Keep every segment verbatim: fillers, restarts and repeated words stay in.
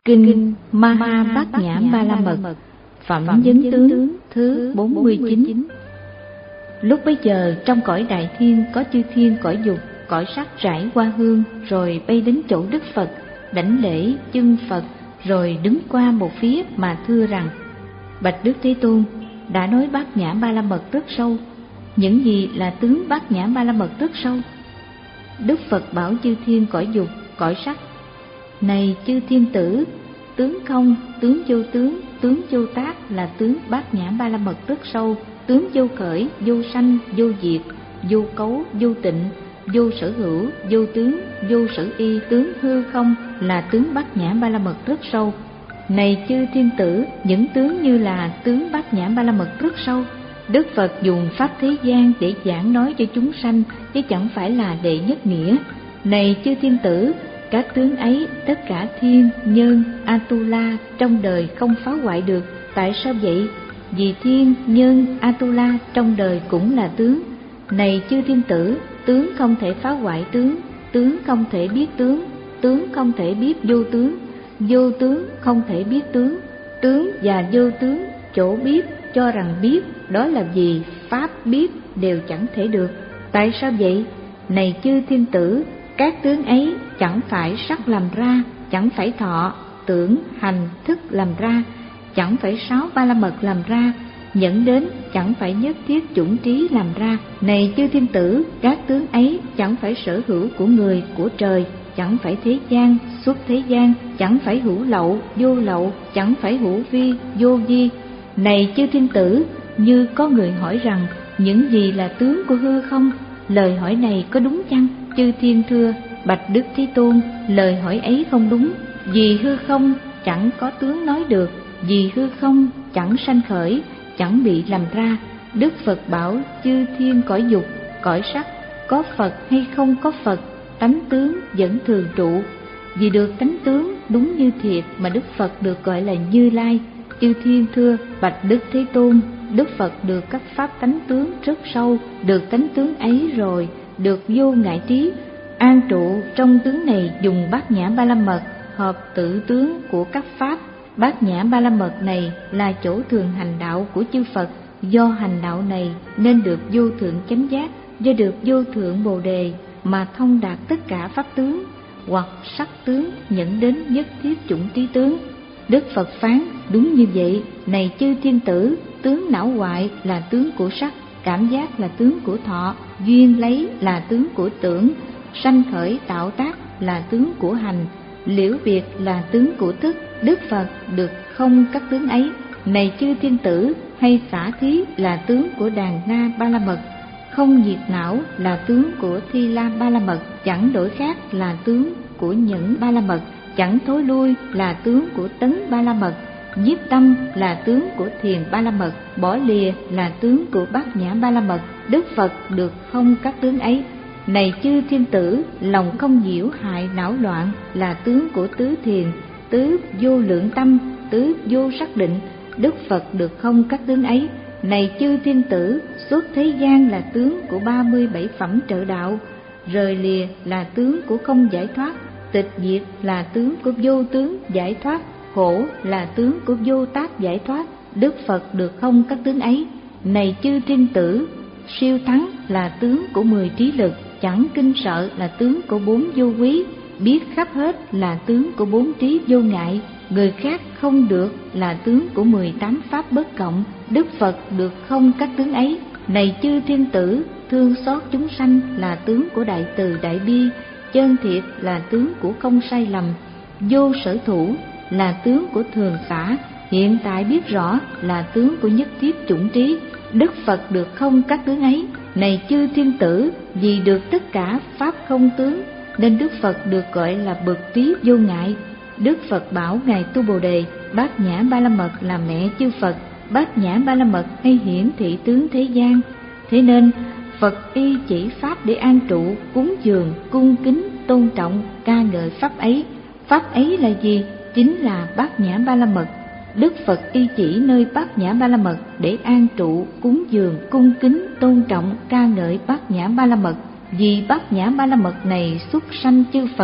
Kinh Maha Bát Nhã Ba La Mật, Phẩm Vấn Tướng thứ bốn mươi chín. Lúc bấy giờ trong cõi đại thiên có chư thiên cõi dục, cõi sắc rải hoa hương, rồi bay đến chỗ Đức Phật, đảnh lễ chưng Phật, rồi đứng qua một phía mà thưa rằng: Bạch Đức Thế Tôn, đã nói Bát Nhã Ba La Mật rất sâu. Những gì là tướng Bát Nhã Ba La Mật rất sâu? Đức Phật bảo chư thiên cõi dục, cõi sắc: Này chư thiên tử, tướng không, tướng vô tướng, tướng vô tác là tướng Bát Nhã Ba La Mật rất sâu. Tướng vô khởi, vô sanh, vô diệt, vô cấu, vô tịnh, vô sở hữu, vô tướng, vô sở y, tướng hư không là tướng Bát Nhã Ba La Mật rất sâu. Này chư thiên tử, những tướng như là tướng Bát Nhã Ba La Mật rất sâu. Đức Phật dùng pháp thế gian để giảng nói cho chúng sanh, chứ chẳng phải là đệ nhất nghĩa. Này chư thiên tử, các tướng ấy tất cả thiên, nhân, Atula trong đời không phá hoại được. Tại sao vậy? Vì thiên, nhân, Atula trong đời cũng là tướng. Này chư thiên tử, tướng không thể phá hoại tướng, tướng không thể biết tướng, tướng không thể biết vô tướng, vô tướng không thể biết tướng, tướng và vô tướng chỗ biết cho rằng biết đó là gì pháp biết đều chẳng thể được. Tại sao vậy? Này chư thiên tử, các tướng ấy chẳng phải sắc làm ra, chẳng phải thọ, tưởng, hành, thức làm ra, chẳng phải sáu ba la mật làm ra, dẫn đến chẳng phải nhất thiết chủng trí làm ra. Này chư thiên tử, các tướng ấy chẳng phải sở hữu của người, của trời, chẳng phải thế gian, xuất thế gian, chẳng phải hữu lậu, vô lậu, chẳng phải hữu vi, vô vi. Này chư thiên tử, như có người hỏi rằng những gì là tướng của hư không? Lời hỏi này có đúng chăng? Chư thiên thưa: Bạch Đức Thế Tôn, lời hỏi ấy không đúng. Vì hư không chẳng có tướng nói được, vì hư không chẳng sanh khởi, chẳng bị làm ra. Đức Phật bảo chư thiên cõi dục, cõi sắc, có Phật hay không có Phật, tánh tướng vẫn thường trụ. Vì được tánh tướng đúng như thiệt mà Đức Phật được gọi là Như Lai. Chư thiên thưa: Bạch Đức Thế Tôn, Đức Phật được các pháp tánh tướng rất sâu, được tánh tướng ấy rồi, được vô ngại trí, an trụ trong tướng này, dùng Bát Nhã Ba La Mật hợp tự tướng của các pháp. Bát Nhã Ba La Mật này là chỗ thường hành đạo của chư Phật. Do hành đạo này nên được vô thượng chánh giác, do được vô thượng bồ đề mà thông đạt tất cả pháp tướng, hoặc sắc tướng dẫn đến nhất thiết chủng trí tướng. Đức Phật phán: Đúng như vậy. Này chư thiên tử, tướng não hoại là tướng của sắc, cảm giác là tướng của thọ, duyên lấy là tướng của tưởng, sanh khởi tạo tác là tướng của hành, liễu biệt là tướng của thức. Đức Phật được không các tướng ấy. Này chư thiên tử, hay xả thí là tướng của đàn na ba la mật, không diệt não là tướng của thi la ba la mật, chẳng đổi khác là tướng của nhẫn ba la mật, chẳng thối lui là tướng của tấn ba la mật, nhiếp tâm là tướng của thiền ba la mật, bỏ lìa là tướng của bát nhã ba la mật. Đức Phật được không các tướng ấy. Này chư thiên tử, lòng không nhiễu hại não loạn là tướng của tứ thiền, tứ vô lượng tâm, tứ vô sắc định. Đức Phật được không các tướng ấy. Này chư thiên tử, xuất thế gian là tướng của ba mươi bảy phẩm trợ đạo, rời lìa là tướng của không giải thoát, tịch diệt là tướng của vô tướng giải thoát, khổ là tướng của vô tác giải thoát. Đức Phật được không các tướng ấy. Này chư thiên tử, siêu thắng là tướng của mười trí lực, chẳng kinh sợ là tướng của bốn vô quý, biết khắp hết là tướng của bốn trí vô ngại, người khác không được là tướng của mười tám pháp bất cộng. Đức Phật được không các tướng ấy. Này chư thiên tử, thương xót chúng sanh là tướng của đại từ đại bi, chân thiệt là tướng của không sai lầm, vô sở thủ là tướng của thường xả, hiện tại biết rõ là tướng của nhất thiết chủng trí. Đức Phật được không các tướng ấy. Này chư thiên tử, vì được tất cả pháp không tướng nên Đức Phật được gọi là bậc trí vô ngại. Đức Phật bảo ngài Tu Bồ Đề: Bát Nhã Ba La Mật là mẹ chư Phật, Bát Nhã Ba La Mật hay hiển thị tướng thế gian. Thế nên Phật y chỉ pháp để an trụ, cúng dường, cung kính, tôn trọng, ca ngợi pháp ấy. Pháp ấy là gì? Chính là Bát Nhã Ba La Mật. Đức Phật y chỉ nơi Bát Nhã Ba La Mật để an trụ, cúng dường, cung kính, tôn trọng, ca ngợi Bát Nhã Ba La Mật. Vì Bát Nhã Ba La Mật này xuất sanh chư Phật,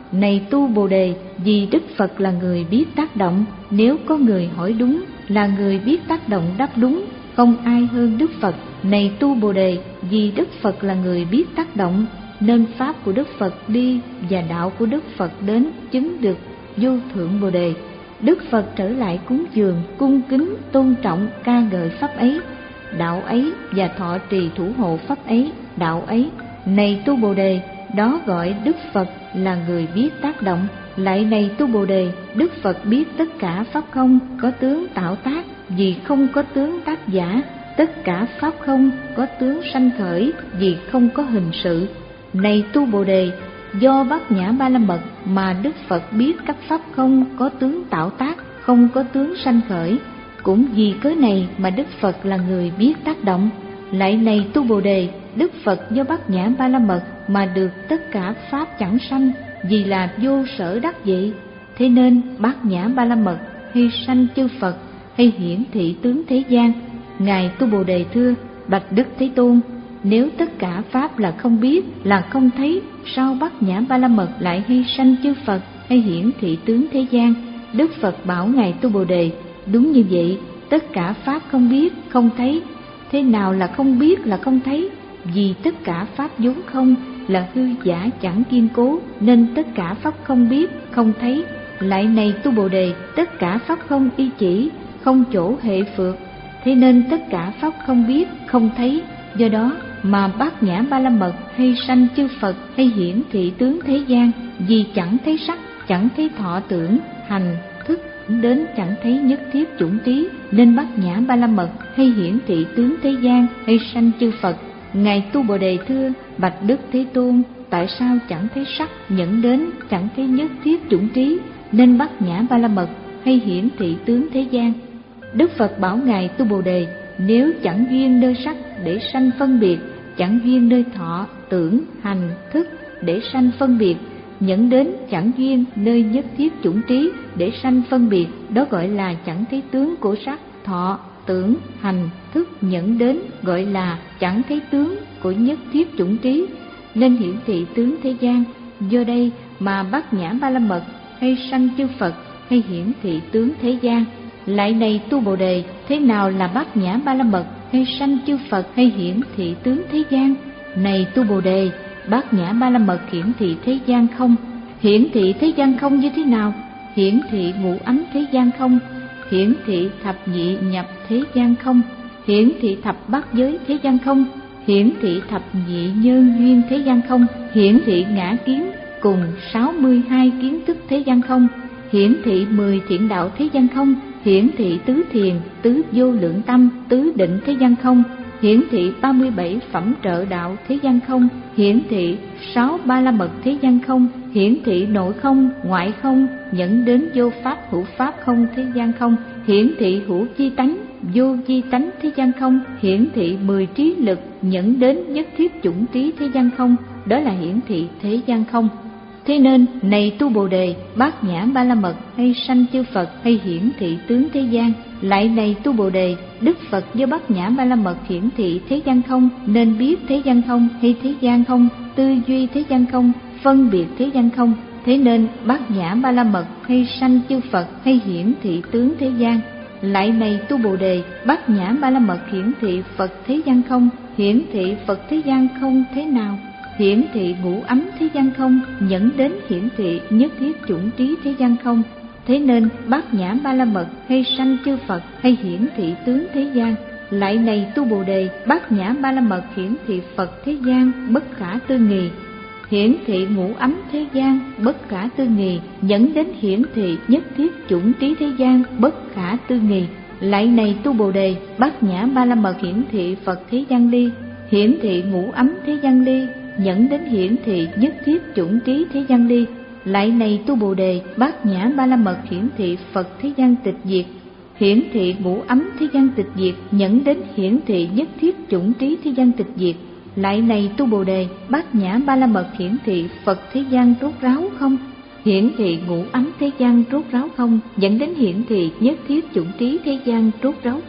Này tu Bồ Đề, vì Đức Phật là người biết tác động, nếu có người hỏi đúng, là người biết tác động đáp đúng, không ai hơn Đức Phật. Này tu Bồ Đề, vì Đức Phật là người biết tác động, nên pháp của Đức Phật đi và đạo của Đức Phật đến chứng được vô thượng Bồ Đề. Đức Phật trở lại cúng dường, cung kính, tôn trọng, ca ngợi pháp ấy, đạo ấy và thọ trì thủ hộ pháp ấy, đạo ấy. Này tu Bồ Đề, đó gọi Đức Phật là người biết tác động. Lại này tu Bồ Đề, Đức Phật biết tất cả pháp không có tướng tạo tác, vì không có tướng tác giả. Tất cả pháp không có tướng sanh khởi, vì không có hình sự. Này tu Bồ Đề, do Bát Nhã Ba La Mật mà Đức Phật biết các pháp không có tướng tạo tác, không có tướng sanh khởi. Cũng vì cớ này mà Đức Phật là người biết tác động. Lại này tu Bồ Đề, Đức Phật do Bát Nhã Ba La Mật mà được tất cả pháp chẳng sanh, vì là vô sở đắc vị. Thế nên Bát Nhã Ba La Mật hay sanh chư Phật, hay hiển thị tướng thế gian. Ngài tu Bồ Đề thưa: bạch Đức Thế Tôn, nếu tất cả pháp là không biết, là không thấy, sao Bát Nhã Ba La Mật lại hay sanh chư Phật, hay hiển thị tướng thế gian? Đức Phật bảo ngài tu Bồ Đề: đúng như vậy, tất cả pháp không biết, không thấy. Thế nào là không biết, là không thấy? Vì tất cả pháp vốn không, là hư giả chẳng kiên cố, nên tất cả pháp không biết, không thấy. Lại này tu Bồ Đề, tất cả pháp không y chỉ, không chỗ hệ phược. Thế nên tất cả pháp không biết, không thấy. Do đó mà Bát Nhã Ba La Mật hay sanh chư Phật, hay hiển thị tướng thế gian, vì chẳng thấy sắc, chẳng thấy thọ tưởng, hành, thức, đến chẳng thấy nhất thiết chủng trí, nên Bát Nhã Ba La Mật hay hiển thị tướng thế gian, hay sanh chư Phật. Ngài tu Bồ Đề thưa: bạch Đức Thế Tôn, tại sao chẳng thấy sắc, nhẫn đến chẳng thấy nhất thiết chủng trí, nên Bát Nhã Ba La Mật hay hiển thị tướng thế gian? Đức Phật bảo ngài tu Bồ Đề: nếu chẳng duyên nơi sắc để sanh phân biệt, chẳng duyên nơi thọ, tưởng, hành, thức để sanh phân biệt, nhẫn đến chẳng duyên nơi nhất thiết chủng trí để sanh phân biệt, đó gọi là chẳng thấy tướng của sắc, thọ, tưởng, hành, thức, nhẫn đến gọi là chẳng thấy tướng của nhất thiết chủng trí, nên hiển thị tướng thế gian. Do đây mà Bát Nhã Ba La Mật hay sanh chư Phật, hay hiển thị tướng thế gian. Lại này tu Bồ Đề, thế nào là Bát Nhã Ba La Mật hay sanh chư Phật, hay hiển thị tướng thế gian? Này tu Bồ Đề, Bát Nhã Ba La Mật hiển thị thế gian không. Hiển thị thế gian không như thế nào? Hiển thị ngũ ấm thế gian không, hiển thị thập nhị nhập thế gian không, hiển thị thập bát giới thế gian không, hiển thị thập nhị nhân duyên thế gian không, hiển thị ngã kiến cùng sáu mươi hai kiến thức thế gian không, hiển thị mười thiện đạo thế gian không, hiển thị tứ thiền, tứ vô lượng tâm, tứ định thế gian không, hiển thị ba mươi bảy phẩm trợ đạo thế gian không, hiển thị sáu ba la mật thế gian không, hiển thị nội không, ngoại không, nhẫn đến vô pháp hữu pháp không thế gian không, hiển thị hữu chi tánh, vô chi tánh thế gian không, hiển thị mười trí lực, nhẫn đến nhất thiết chủng trí thế gian không, đó là hiển thị thế gian không. Thế nên này tu Bồ Đề, Bát Nhã Ba La Mật hay sanh chư Phật, hay hiển thị tướng thế gian. Lại này tu Bồ Đề, Đức Phật do Bát Nhã Ba La Mật hiển thị thế gian không, nên biết thế gian không, hay thế gian không, tư duy thế gian không, phân biệt thế gian không. Thế nên Bát Nhã Ba La Mật hay sanh chư Phật, hay hiển thị tướng thế gian. Lại này tu Bồ Đề, Bát Nhã Ba La Mật hiển thị Phật thế gian không, hiển thị Phật thế gian không thế nào? Hiển thị ngũ ấm thế gian không, nhẫn đến hiển thị nhất thiết chủng trí thế gian không. Thế nên Bát Nhã Ba La Mật hay sanh chư Phật, hay hiển thị tướng thế gian. Lại này tu Bồ Đề, Bát Nhã Ba La Mật hiển thị Phật thế gian bất khả tư nghì, hiển thị ngũ ấm thế gian bất khả tư nghì, nhẫn đến hiển thị nhất thiết chủng trí thế gian bất khả tư nghì. Lại này tu Bồ Đề, Bát Nhã Ba La Mật hiển thị Phật thế gian ly, hiển thị ngũ ấm thế gian ly, nhẫn đến hiển thị nhất thiết chủng trí thế gian ly. Lại này tu Bồ Đề, Bát Nhã Ba La Mật hiển thị Phật thế gian tịch diệt, hiển thị ngũ ấm thế gian tịch diệt, nhẫn đến hiển thị nhất thiết chủng trí thế gian tịch diệt. Lại này tu Bồ Đề, Bát Nhã Ba La Mật hiển thị Phật thế gian rốt ráo không, hiển thị ngũ ấm thế gian rốt ráo không, dẫn đến hiển thị nhất thiết chủng trí thế gian rốt ráo không.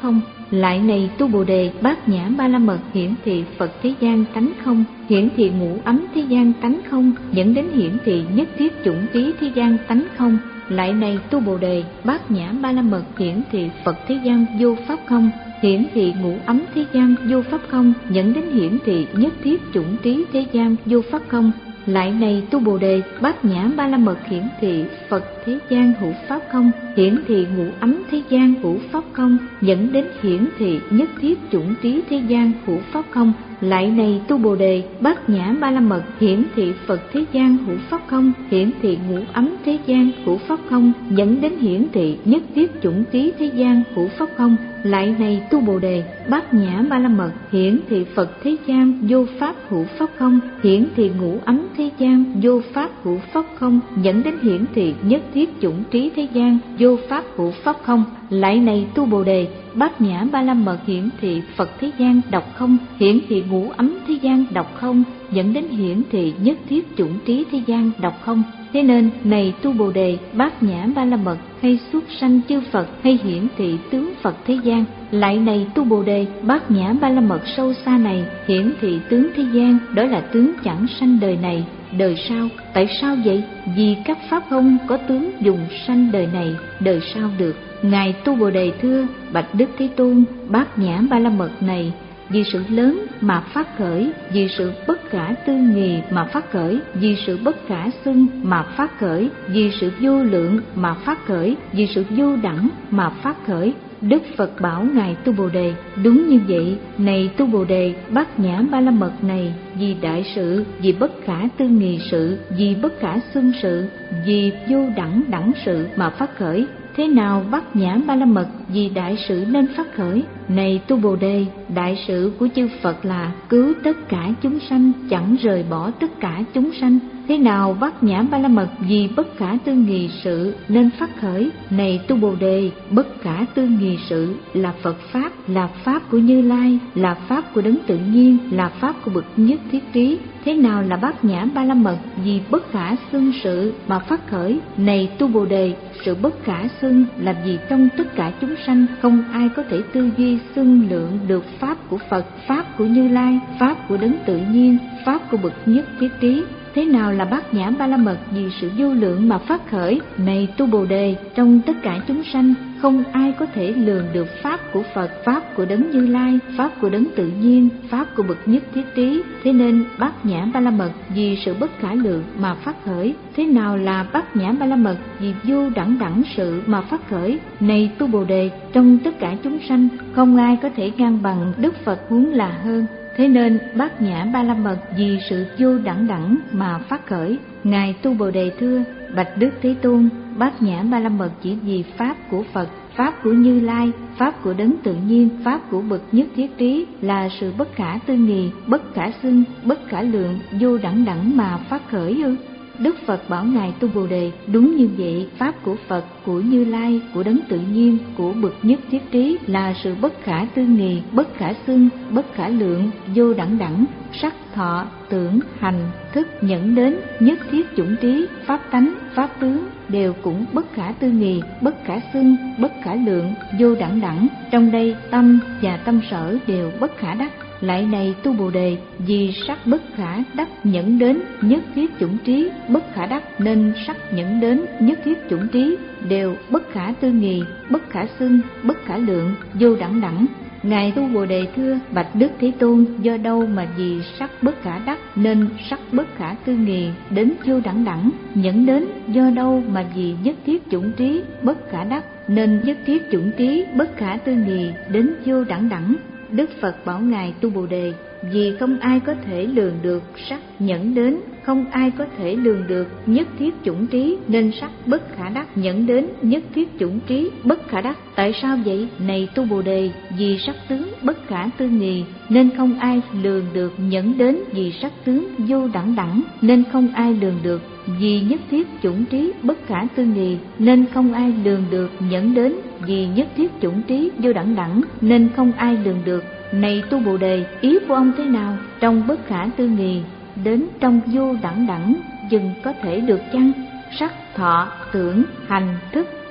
Lại này tu Bồ Đề, bát nhã ba la mật hiển thị Phật thế gian tánh không, hiển thị ngũ ấm thế gian tánh không, dẫn đến hiển thị nhất thiết chủng trí thế gian tánh không. Lại này tu Bồ Đề, bát nhã ba la mật hiển thị Phật thế gian vô pháp không, hiển thị ngũ ấm thế gian vô pháp không, dẫn đến hiển thị nhất thiết chủng trí thế gian vô pháp không. Lại này tu Bồ Đề, bát nhã ba la mật hiển thị Phật thế gian hữu pháp không, hiển thị ngũ ấm thế gian hữu pháp không, dẫn đến hiển thị nhất thiết chủng trí thế gian hữu pháp không. Lại này tu Bồ Đề, bát nhã ba la mật hiển thị Phật thế gian hữu pháp không, hiển thị ngũ ấm thế gian hữu pháp không, dẫn đến hiển thị nhất thiết chủng trí thế gian hữu pháp không. Lại này tu Bồ Đề, bát nhã ba la mật hiển thị Phật thế gian vô pháp hữu pháp không, hiển thị ngũ ấm thế gian vô pháp hữu pháp không, dẫn đến hiển thị nhất thiết chủng trí thế gian vô pháp hữu pháp không. Lại này tu Bồ Đề, bát nhã ba la mật hiển thị Phật thế gian độc không, hiển thị ngũ ấm thế gian độc không, dẫn đến hiển thị nhất thiết chủng trí thế gian độc không. Thế nên này tu Bồ Đề, bát nhã ba la mật hay xuất sanh chư Phật hay hiển thị tướng Phật thế gian. Lại này tu Bồ Đề, bát nhã ba la mật sâu xa này hiển thị tướng thế gian, đó là tướng chẳng sanh đời này đời sau. Tại sao vậy? Vì các pháp không có tướng dùng sanh đời này đời sau được. Ngài tu Bồ Đề thưa: bạch Đức Thế Tôn, bát nhã ba la mật này vì sự lớn mà phát khởi, vì sự bất khả tư nghì mà phát khởi, vì sự bất khả xưng mà phát khởi, vì sự vô lượng mà phát khởi, vì sự vô đẳng mà phát khởi. Đức Phật bảo ngài tu Bồ Đề: đúng như vậy, này tu Bồ Đề, bát nhã ba la mật này vì đại sự, vì bất khả tư nghì sự, vì bất khả xưng sự, vì vô đẳng đẳng sự mà phát khởi. Thế nào bát nhã ba la mật vì đại sự nên phát khởi? Này tu Bồ Đề, đại sự của chư Phật là cứu tất cả chúng sanh, chẳng rời bỏ tất cả chúng sanh. Thế nào bát nhã ba la mật vì bất khả tư nghì sự nên phát khởi? Này tu Bồ Đề, bất khả tư nghì sự là Phật pháp, là pháp của Như Lai, là pháp của đấng tự nhiên, là pháp của bậc nhất thiết trí. Thế nào là bát nhã ba la mật vì bất khả xưng sự mà phát khởi? Này tu Bồ Đề, sự bất khả xưng là vì trong tất cả chúng sanh không ai có thể tư duy xưng lượng được pháp của Phật, pháp của Như Lai, pháp của đấng tự nhiên, pháp của bậc nhất thiết trí. Thế nào là bát nhã ba la mật vì sự vô lượng mà phát khởi? Này tu Bồ Đề, trong tất cả chúng sanh không ai có thể lường được pháp của Phật, pháp của đấng Như Lai, pháp của đấng tự nhiên, pháp của bậc nhất thiết trí. Thế nên bát nhã ba la mật vì sự bất khả lượng mà phát khởi. Thế nào là bát nhã ba la mật vì vô đẳng đẳng sự mà phát khởi? Này tu Bồ Đề, trong tất cả chúng sanh không ai có thể ngang bằng Đức Phật, huống là hơn. Thế nên bát nhã ba la mật vì sự vô đẳng đẳng mà phát khởi. Ngài tu Bồ Đề thưa: bạch Đức Thế Tôn, bát nhã ba la mật chỉ vì pháp của Phật, pháp của Như Lai, pháp của đấng tự nhiên, pháp của bậc nhất thiết trí, là sự bất khả tư nghì, bất khả xưng, bất khả lượng, vô đẳng đẳng mà phát khởi ư? Đức Phật bảo ngài tu Bồ Đề: đúng như vậy, pháp của Phật, của Như Lai, của đấng tự nhiên, của bậc nhất thiết trí là sự bất khả tư nghì, bất khả xưng, bất khả lượng, vô đẳng đẳng, sắc, thọ, tưởng, hành, thức, nhẫn đến, nhất thiết chủng trí, pháp tánh, pháp tướng đều cũng bất khả tư nghì, bất khả xưng, bất khả lượng, vô đẳng đẳng. Trong đây tâm và tâm sở đều bất khả đắc. Lại này tu Bồ Đề, vì sắc bất khả đắc nhẫn đến nhất thiết chủng trí bất khả đắc, nên sắc nhẫn đến nhất thiết chủng trí đều bất khả tư nghì, bất khả xưng, bất khả lượng, vô đẳng đẳng. Ngài tu Bồ Đề thưa: bạch Đức Thế Tôn, do đâu mà vì sắc bất khả đắc nên sắc bất khả tư nghì đến vô đẳng đẳng? Nhẫn đến do đâu mà vì nhất thiết chủng trí bất khả đắc nên nhất thiết chủng trí bất khả tư nghì đến vô đẳng đẳng? Đức Phật bảo ngài tu Bồ Đề: vì không ai có thể lường được sắc nhẫn đến, không ai có thể lường được nhất thiết chủng trí, nên sắc bất khả đắc nhẫn đến nhất thiết chủng trí bất khả đắc. Tại sao vậy? Này tu Bồ Đề, vì sắc tướng bất khả tư nghì nên không ai lường được nhẫn đến, vì sắc tướng vô đẳng đẳng nên không ai lường được, vì nhất thiết chủng trí bất khả tư nghì nên không ai lường được nhẫn đến, vì nhất thiết chủng trí vô đẳng đẳng nên không ai lường được. Này tu Bồ Đề, ý của ông thế nào? Trong bất khả tư nghì đến trong vô đẳng đẳng dừng có thể được chăng? Sắc, thọ, tưởng, hành, thức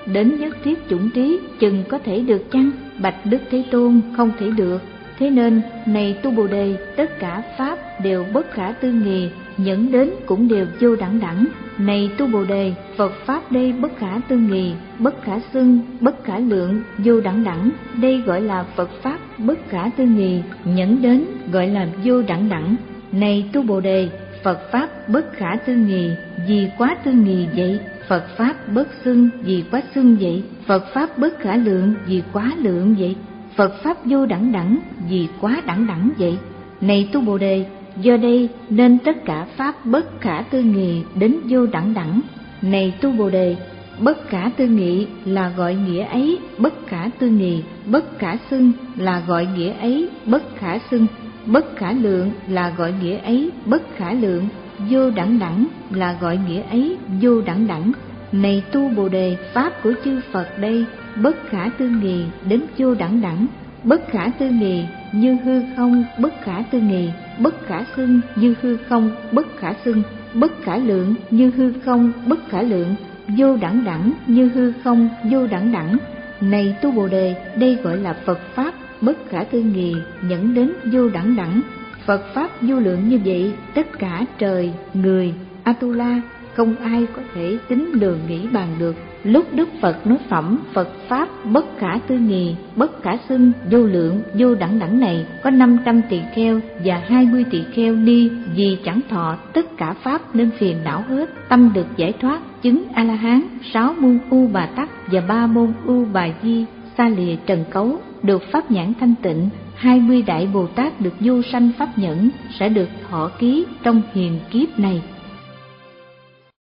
đến nhất thiết chủng trí chừng có thể được chăng? Bạch Đức Thế Tôn, không thể được. Thế nên, này tu Bồ Đề, tất cả pháp đều bất khả tư nghì, nhẫn đến cũng đều vô đẳng đẳng. Này tu Bồ Đề, Phật pháp đây bất khả tư nghì, bất khả xưng, bất khả lượng, vô đẳng đẳng. Đây gọi là Phật pháp bất khả tư nghì, nhẫn đến gọi là vô đẳng đẳng. Này tu Bồ Đề, Phật pháp bất khả tư nghì, vì quá tư nghì vậy. Phật pháp bất xưng, vì quá xưng vậy. Phật pháp bất khả lượng, vì quá lượng vậy. Phật pháp vô đẳng đẳng, vì quá đẳng đẳng vậy. Này tu Bồ Đề, do đây nên tất cả pháp bất khả tư nghị đến vô đẳng đẳng. Này tu Bồ Đề, bất khả tư nghị là gọi nghĩa ấy bất khả tư nghị, bất khả xưng là gọi nghĩa ấy bất khả xưng, bất khả lượng là gọi nghĩa ấy bất khả lượng, vô đẳng đẳng là gọi nghĩa ấy vô đẳng đẳng. Này tu Bồ Đề, pháp của chư Phật đây bất khả tư nghị đến vô đẳng đẳng. Bất khả tư nghị như hư không bất khả tư nghị, bất khả xưng như hư không bất khả xưng, bất khả lượng như hư không bất khả lượng, vô đẳng đẳng như hư không vô đẳng đẳng. Này tu Bồ Đề, đây gọi là Phật pháp bất khả tư nghị, nhẫn đến vô đẳng đẳng. Phật pháp vô lượng như vậy, tất cả trời, người, Atula không ai có thể tính lường nghĩ bàn được. Lúc Đức Phật nói phẩm Phật pháp bất khả tư nghị, bất khả xưng, vô lượng, vô đẳng đẳng này, có năm trăm tỳ kheo và hai mươi tỳ kheo đi vì chẳng thọ tất cả pháp nên phiền não hết, tâm được giải thoát, chứng A La Hán, sáu môn U Bà Tắc và ba môn U Bà Di, xa lìa trần cấu, được pháp nhãn thanh tịnh. Hai mươi đại Bồ Tát được vô sanh pháp nhẫn sẽ được thọ ký trong hiền kiếp này.